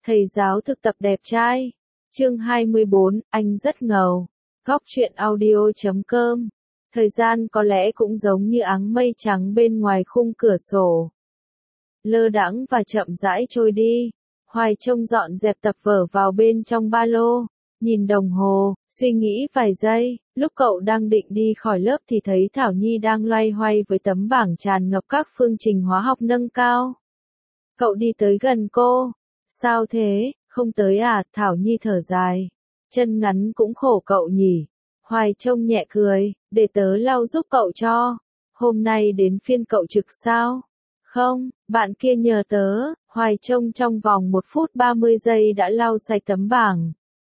Thầy giáo thực tập đẹp trai. Chương 24, anh rất ngầu. Góc truyện audio.com. Thời gian có lẽ cũng giống như áng mây trắng bên ngoài khung cửa sổ. Lơ đãng và chậm rãi trôi đi. Hoài trông dọn dẹp tập vở vào bên trong ba lô. Nhìn đồng hồ, suy nghĩ vài giây, lúc cậu đang định đi khỏi lớp thì thấy Thảo Nhi đang loay hoay với tấm bảng tràn ngập các phương trình hóa học nâng cao. Cậu đi tới gần cô. Sao thế, không tới à? Thảo Nhi thở dài. Chân ngắn cũng khổ cậu nhỉ. Hoài trông nhẹ cười, để tớ lau giúp cậu cho. Hôm nay đến phiên cậu trực sao? Không, bạn kia nhờ tớ. Hoài trông trong vòng 1 phút 30 giây đã lau sạch tấm bảng.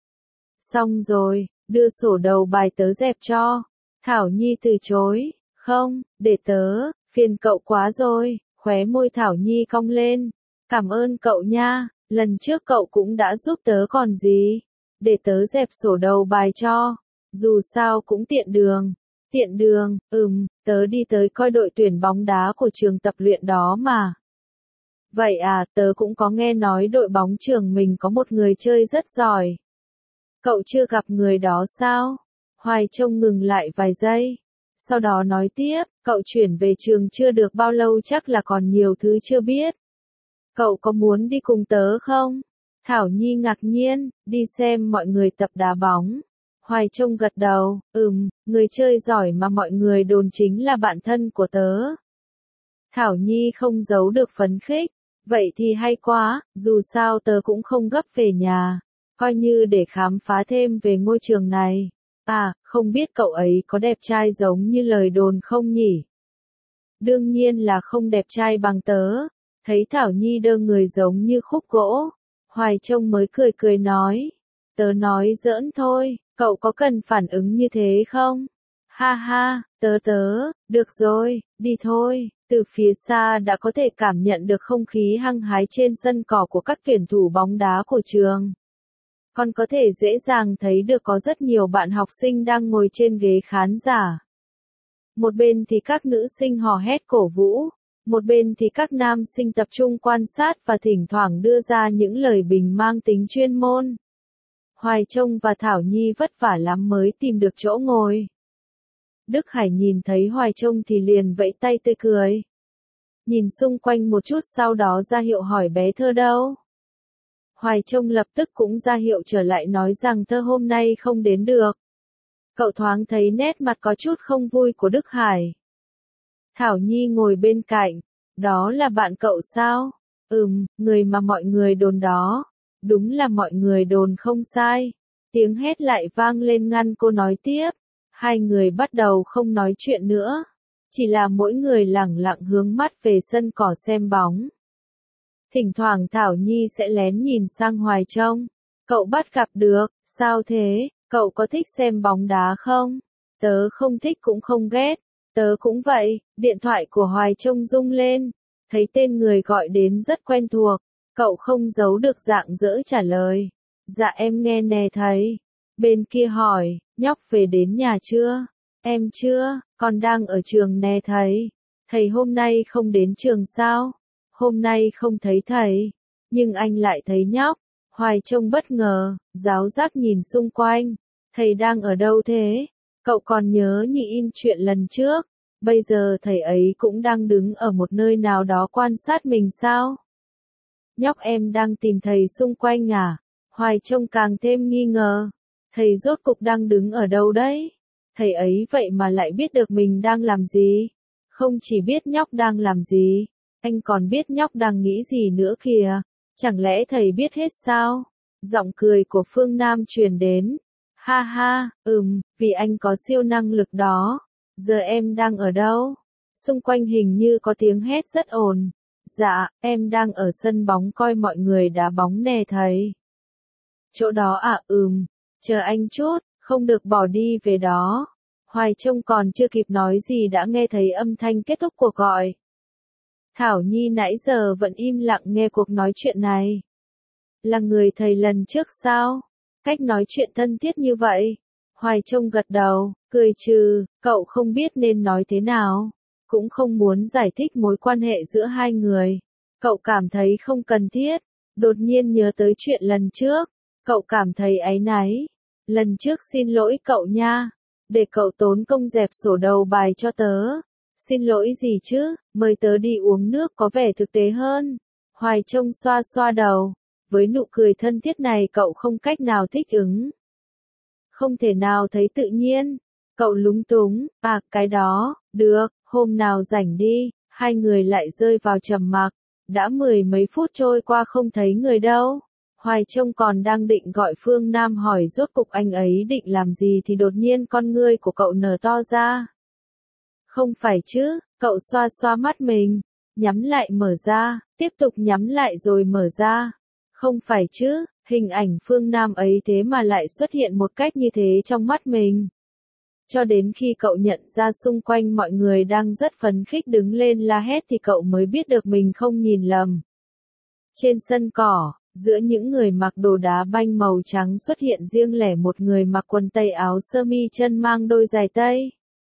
Xong rồi, đưa sổ đầu bài tớ dẹp cho. Thảo Nhi từ chối. Không, để tớ, phiền cậu quá rồi. Khóe môi Thảo Nhi cong lên. Cảm ơn cậu nha, lần trước cậu cũng đã giúp tớ còn gì. Để tớ dẹp sổ đầu bài cho. Dù sao cũng tiện đường. Tiện đường, tớ đi tới coi đội tuyển bóng đá của trường tập luyện đó mà. Vậy à, tớ cũng có nghe nói đội bóng trường mình có một người chơi rất giỏi. Cậu chưa gặp người đó sao? Hoài trông ngừng lại vài giây. Sau đó nói tiếp, cậu chuyển về trường chưa được bao lâu chắc là còn nhiều thứ chưa biết. Cậu có muốn đi cùng tớ không? Thảo Nhi ngạc nhiên, đi xem mọi người tập đá bóng. Hoài trông gật đầu, người chơi giỏi mà mọi người đồn chính là bạn thân của tớ. Thảo Nhi không giấu được phấn khích. Vậy thì hay quá, dù sao tớ cũng không gấp về nhà. Coi như để khám phá thêm về ngôi trường này. À, không biết cậu ấy có đẹp trai giống như lời đồn không nhỉ? Đương nhiên là không đẹp trai bằng tớ. Thấy Thảo Nhi đơ người giống như khúc gỗ. Hoài trông mới cười cười nói. Tớ nói giỡn thôi, cậu có cần phản ứng như thế không? Ha ha, được rồi, đi thôi. Từ phía xa đã có thể cảm nhận được không khí hăng hái trên sân cỏ của các tuyển thủ bóng đá của trường. Còn có thể dễ dàng thấy được có rất nhiều bạn học sinh đang ngồi trên ghế khán giả. Một bên thì các nữ sinh hò hét cổ vũ, một bên thì các nam sinh tập trung quan sát và thỉnh thoảng đưa ra những lời bình mang tính chuyên môn. Hoài trông và Thảo Nhi vất vả lắm mới tìm được chỗ ngồi. Đức Hải nhìn thấy Hoài trông thì liền vẫy tay tươi cười. Nhìn xung quanh một chút sau đó ra hiệu hỏi bé Thơ đâu. Hoài trông lập tức cũng ra hiệu trở lại nói rằng Thơ hôm nay không đến được. Cậu thoáng thấy nét mặt có chút không vui của Đức Hải. Thảo Nhi ngồi bên cạnh. Đó là bạn cậu sao? Người mà mọi người đồn đó. Đúng là mọi người đồn không sai. Tiếng hét lại vang lên ngăn cô nói tiếp. Hai người bắt đầu không nói chuyện nữa. Chỉ là mỗi người lẳng lặng hướng mắt về sân cỏ xem bóng. Thỉnh thoảng Thảo Nhi sẽ lén nhìn sang Hoài trông. Cậu bắt gặp được, sao thế, cậu có thích xem bóng đá không? Tớ không thích cũng không ghét, tớ cũng vậy. Điện thoại của Hoài trông rung lên. Thấy tên người gọi đến rất quen thuộc. Cậu không giấu được dạng dỡ trả lời. Dạ em nghe nè thầy. Bên kia hỏi, nhóc về đến nhà chưa? Em chưa, con đang ở trường nè thầy. Thầy hôm nay không đến trường sao? Hôm nay không thấy thầy. Nhưng anh lại thấy nhóc. Hoài trông bất ngờ, giáo giác nhìn xung quanh. Thầy đang ở đâu thế? Cậu còn nhớ như in chuyện lần trước. Bây giờ thầy ấy cũng đang đứng ở một nơi nào đó quan sát mình sao? Nhóc em đang tìm thầy xung quanh à? Hoài trông càng thêm nghi ngờ. Thầy rốt cục đang đứng ở đâu đấy? Thầy ấy vậy mà lại biết được mình đang làm gì? Không chỉ biết nhóc đang làm gì, anh còn biết nhóc đang nghĩ gì nữa kìa. Chẳng lẽ thầy biết hết sao? Giọng cười của Phương Nam truyền đến. Ha ha, vì anh có siêu năng lực đó. Giờ em đang ở đâu? Xung quanh hình như có tiếng hét rất ồn. Dạ, em đang ở sân bóng coi mọi người đá bóng nè thầy. Chỗ đó à? Chờ anh chút, không được bỏ đi về đó. Hoài trông còn chưa kịp nói gì đã nghe thấy âm thanh kết thúc cuộc gọi. Thảo Nhi nãy giờ vẫn im lặng nghe cuộc nói chuyện này. Là người thầy lần trước sao? Cách nói chuyện thân thiết như vậy. Hoài trông gật đầu, cười trừ, cậu không biết nên nói thế nào. Cũng không muốn giải thích mối quan hệ giữa hai người. Cậu cảm thấy không cần thiết. Đột nhiên nhớ tới chuyện lần trước, cậu cảm thấy áy náy. Lần trước xin lỗi cậu nha, để cậu tốn công dẹp sổ đầu bài cho tớ. Xin lỗi gì chứ, mời tớ đi uống nước có vẻ thực tế hơn. Hoài Trông xoa xoa đầu, với nụ cười thân thiết này cậu không cách nào thích ứng. Không thể nào thấy tự nhiên, cậu lúng túng, cái đó, được, hôm nào rảnh đi, hai người lại rơi vào trầm mặc. Đã mười mấy phút trôi qua không thấy người đâu. Hoài Trông còn đang định gọi Phương Nam hỏi rốt cục anh ấy định làm gì thì đột nhiên con ngươi của cậu nở to ra. Không phải chứ, cậu xoa xoa mắt mình, nhắm lại mở ra, tiếp tục nhắm lại rồi mở ra. Không phải chứ, hình ảnh Phương Nam ấy thế mà lại xuất hiện một cách như thế trong mắt mình. Cho đến khi cậu nhận ra xung quanh mọi người đang rất phấn khích đứng lên la hét thì cậu mới biết được mình không nhìn lầm. Trên sân cỏ, giữa những người mặc đồ đá banh màu trắng xuất hiện riêng lẻ một người mặc quần tây áo sơ mi chân mang đôi giày tây.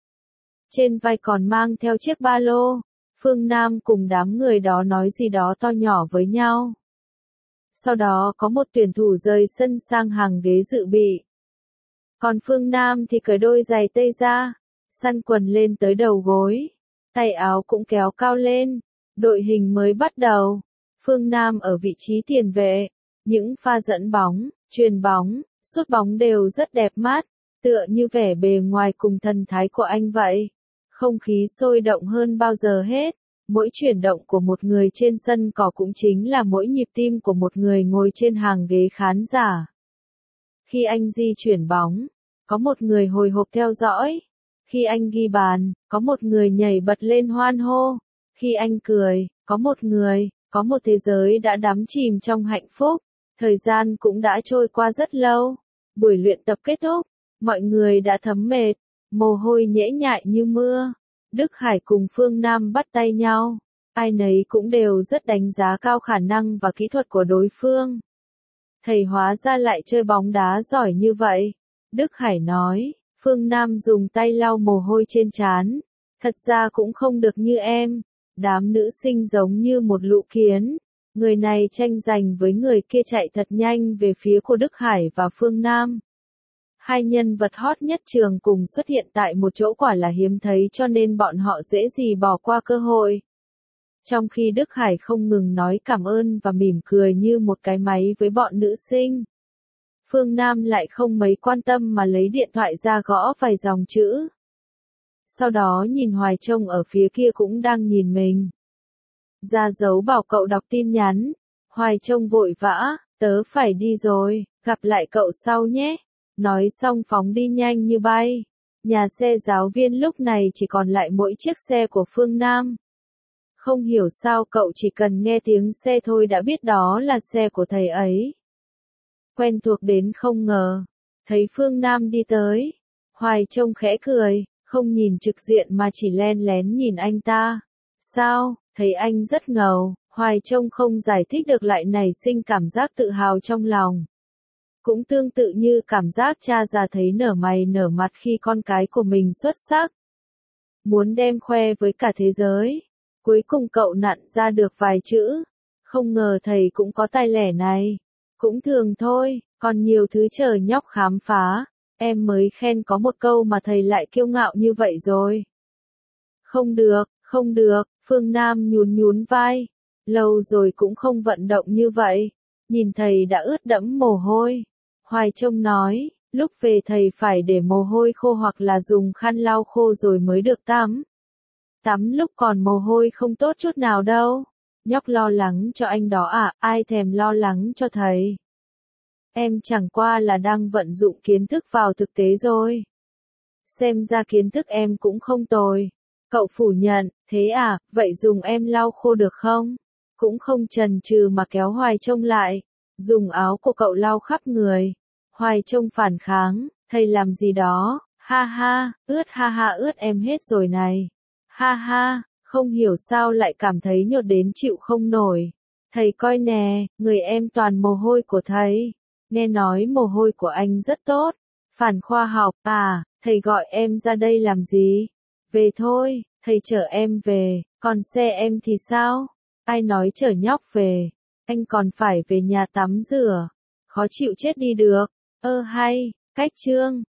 Trên vai còn mang theo chiếc ba lô. Phương Nam cùng đám người đó nói gì đó to nhỏ với nhau. Sau đó có một tuyển thủ rời sân sang hàng ghế dự bị. Còn Phương Nam thì cởi đôi giày tây ra, săn quần lên tới đầu gối, tay áo cũng kéo cao lên. Đội hình mới bắt đầu. Phương Nam ở vị trí tiền vệ, những pha dẫn bóng, chuyền bóng, sút bóng đều rất đẹp mắt, tựa như vẻ bề ngoài cùng thần thái của anh vậy. Không khí sôi động hơn bao giờ hết, mỗi chuyển động của một người trên sân cỏ cũng chính là mỗi nhịp tim của một người ngồi trên hàng ghế khán giả. Khi anh di chuyển bóng, có một người hồi hộp theo dõi. Khi anh ghi bàn, có một người nhảy bật lên hoan hô. Khi anh cười, có một thế giới đã đắm chìm trong hạnh phúc. Thời gian cũng đã trôi qua rất lâu. Buổi luyện tập kết thúc, mọi người đã thấm mệt, mồ hôi nhễ nhại như mưa. Đức Hải cùng Phương Nam bắt tay nhau. Ai nấy cũng đều rất đánh giá cao khả năng và kỹ thuật của đối phương. Thầy hóa ra lại chơi bóng đá giỏi như vậy. Đức Hải nói. Phương Nam dùng tay lau mồ hôi trên trán. Thật ra cũng không được như em. Đám nữ sinh giống như một lũ kiến. Người này tranh giành với người kia chạy thật nhanh về phía của Đức Hải và Phương Nam. Hai nhân vật hot nhất trường cùng xuất hiện tại một chỗ quả là hiếm thấy cho nên bọn họ dễ gì bỏ qua cơ hội. Trong khi Đức Hải không ngừng nói cảm ơn và mỉm cười như một cái máy với bọn nữ sinh. Phương Nam lại không mấy quan tâm mà lấy điện thoại ra gõ vài dòng chữ. Sau đó nhìn Hoài Trông ở phía kia cũng đang nhìn mình. Ra dấu bảo cậu đọc tin nhắn. Hoài Trông vội vã, tớ phải đi rồi, gặp lại cậu sau nhé. Nói xong phóng đi nhanh như bay. Nhà xe giáo viên lúc này chỉ còn lại mỗi chiếc xe của Phương Nam. Không hiểu sao cậu chỉ cần nghe tiếng xe thôi đã biết đó là xe của thầy ấy. Quen thuộc đến không ngờ. Thấy Phương Nam đi tới. Hoài Trông khẽ cười, không nhìn trực diện mà chỉ len lén nhìn anh ta. Sao, thấy anh rất ngầu, Hoài Trông không giải thích được lại nảy sinh cảm giác tự hào trong lòng. Cũng tương tự như cảm giác cha già thấy nở mày nở mặt khi con cái của mình xuất sắc. Muốn đem khoe với cả thế giới. Cuối cùng cậu nặn ra được vài chữ. Không ngờ thầy cũng có tài lẻ này. Cũng thường thôi, còn nhiều thứ chờ nhóc khám phá. Em mới khen có một câu mà thầy lại kiêu ngạo như vậy rồi. Không được, Phương Nam nhún nhún vai. Lâu rồi cũng không vận động như vậy. Nhìn thầy đã ướt đẫm mồ hôi. Hoài Trông nói, lúc về thầy phải để mồ hôi khô hoặc là dùng khăn lau khô rồi mới được tắm. Tắm lúc còn mồ hôi không tốt chút nào đâu. Nhóc lo lắng cho anh đó à, ai thèm lo lắng cho thầy. Em chẳng qua là đang vận dụng kiến thức vào thực tế rồi. Xem ra kiến thức em cũng không tồi. Cậu phủ nhận, thế à, vậy dùng em lau khô được không? Cũng không chần chừ mà kéo Hoài Trông lại. Dùng áo của cậu lau khắp người. Hoài Trông phản kháng, thầy làm gì đó, ha ha, ướt em hết rồi này. Ha ha, không hiểu sao lại cảm thấy nhột đến chịu không nổi. Thầy coi nè, người em toàn mồ hôi của thầy. Nghe nói mồ hôi của anh rất tốt. Phản khoa học, thầy gọi em ra đây làm gì? Về thôi, thầy chở em về, còn xe em thì sao? Ai nói chở nhóc về? Anh còn phải về nhà tắm rửa. Khó chịu chết đi được. Hay, cách chương.